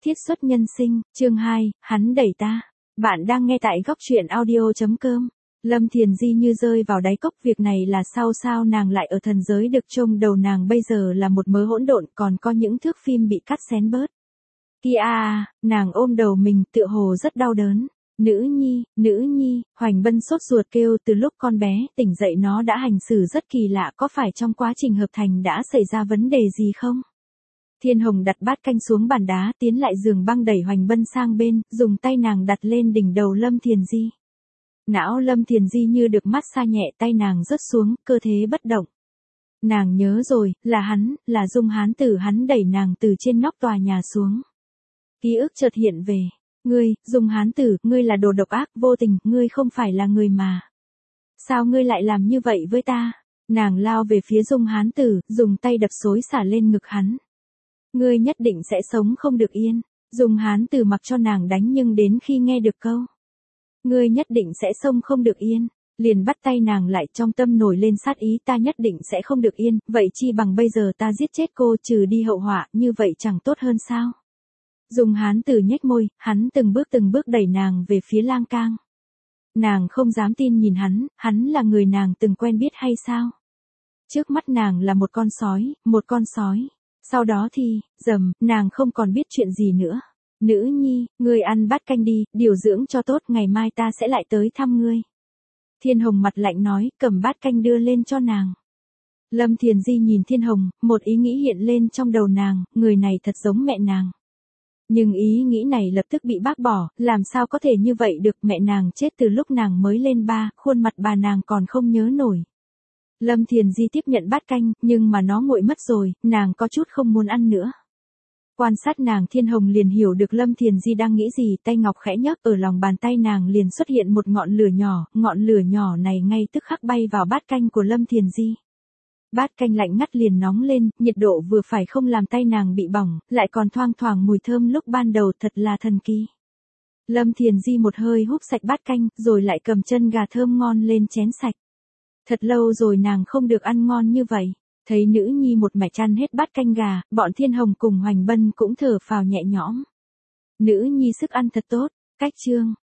Thiết xuất nhân sinh, chương 2, hắn đẩy ta. Bạn đang nghe tại góc truyện audio.com. Lâm Thiền Di như rơi vào đáy cốc, việc này là sao nàng lại ở thần giới được, trông đầu nàng bây giờ là một mớ hỗn độn, còn có những thước phim bị cắt xén bớt. Kia nàng ôm đầu mình tựa hồ rất đau đớn. Nữ nhi, Hoành Bân sốt ruột kêu, từ lúc con bé tỉnh dậy nó đã hành xử rất kỳ lạ, có phải trong quá trình hợp thành đã xảy ra vấn đề gì không? Thiên Hồng đặt bát canh xuống bàn đá, tiến lại giường băng đẩy Hoành Bân sang bên, dùng tay nàng đặt lên đỉnh đầu Lâm Thiền Di. Não Lâm Thiền Di như được mát xa nhẹ, tay nàng rớt xuống, cơ thế bất động. Nàng nhớ rồi, là hắn, là Dung Hán Tử, hắn đẩy nàng từ trên nóc tòa nhà xuống. Ký ức chợt hiện về. Ngươi, Dung Hán Tử, ngươi là đồ độc ác, vô tình, ngươi không phải là người mà. Sao ngươi lại làm như vậy với ta? Nàng lao về phía Dung Hán Tử, dùng tay đập xối xả lên ngực hắn. Ngươi nhất định sẽ sống không được yên. Dung Hán Tử mặc cho nàng đánh, nhưng đến khi nghe được câu ngươi nhất định sẽ sống không được yên, liền bắt tay nàng lại, trong tâm nổi lên sát ý, ta nhất định sẽ không được yên, vậy chi bằng bây giờ ta giết chết cô, trừ đi hậu họa, như vậy chẳng tốt hơn sao? Dung Hán Tử nhếch môi, hắn từng bước đẩy nàng về phía lang cang. Nàng không dám tin nhìn hắn là người nàng từng quen biết hay sao? Trước mắt nàng là một con sói. Sau đó thì, nàng không còn biết chuyện gì nữa. Nữ nhi, ngươi ăn bát canh đi, điều dưỡng cho tốt, ngày mai ta sẽ lại tới thăm ngươi. Thiên Hồng mặt lạnh nói, cầm bát canh đưa lên cho nàng. Lâm Thiền Di nhìn Thiên Hồng, một ý nghĩ hiện lên trong đầu nàng, người này thật giống mẹ nàng. Nhưng ý nghĩ này lập tức bị bác bỏ, làm sao có thể như vậy được, mẹ nàng chết từ lúc nàng mới lên 3, khuôn mặt bà nàng còn không nhớ nổi. Lâm Thiền Di tiếp nhận bát canh, nhưng mà nó nguội mất rồi, nàng có chút không muốn ăn nữa. Quan sát nàng, Thiên Hồng liền hiểu được Lâm Thiền Di đang nghĩ gì, tay ngọc khẽ nhấc, ở lòng bàn tay nàng liền xuất hiện một ngọn lửa nhỏ này ngay tức khắc bay vào bát canh của Lâm Thiền Di. Bát canh lạnh ngắt liền nóng lên, nhiệt độ vừa phải không làm tay nàng bị bỏng, lại còn thoang thoảng mùi thơm lúc ban đầu, thật là thần kỳ. Lâm Thiền Di một hơi húp sạch bát canh, rồi lại cầm chân gà thơm ngon lên chén sạch. Thật lâu rồi nàng không được ăn ngon như vậy. Thấy nữ nhi một mẻ chăn hết bát canh gà, bọn Thiên Hồng cùng Hoành Bân cũng thở phào nhẹ nhõm. Nữ nhi sức ăn thật tốt. Cách chương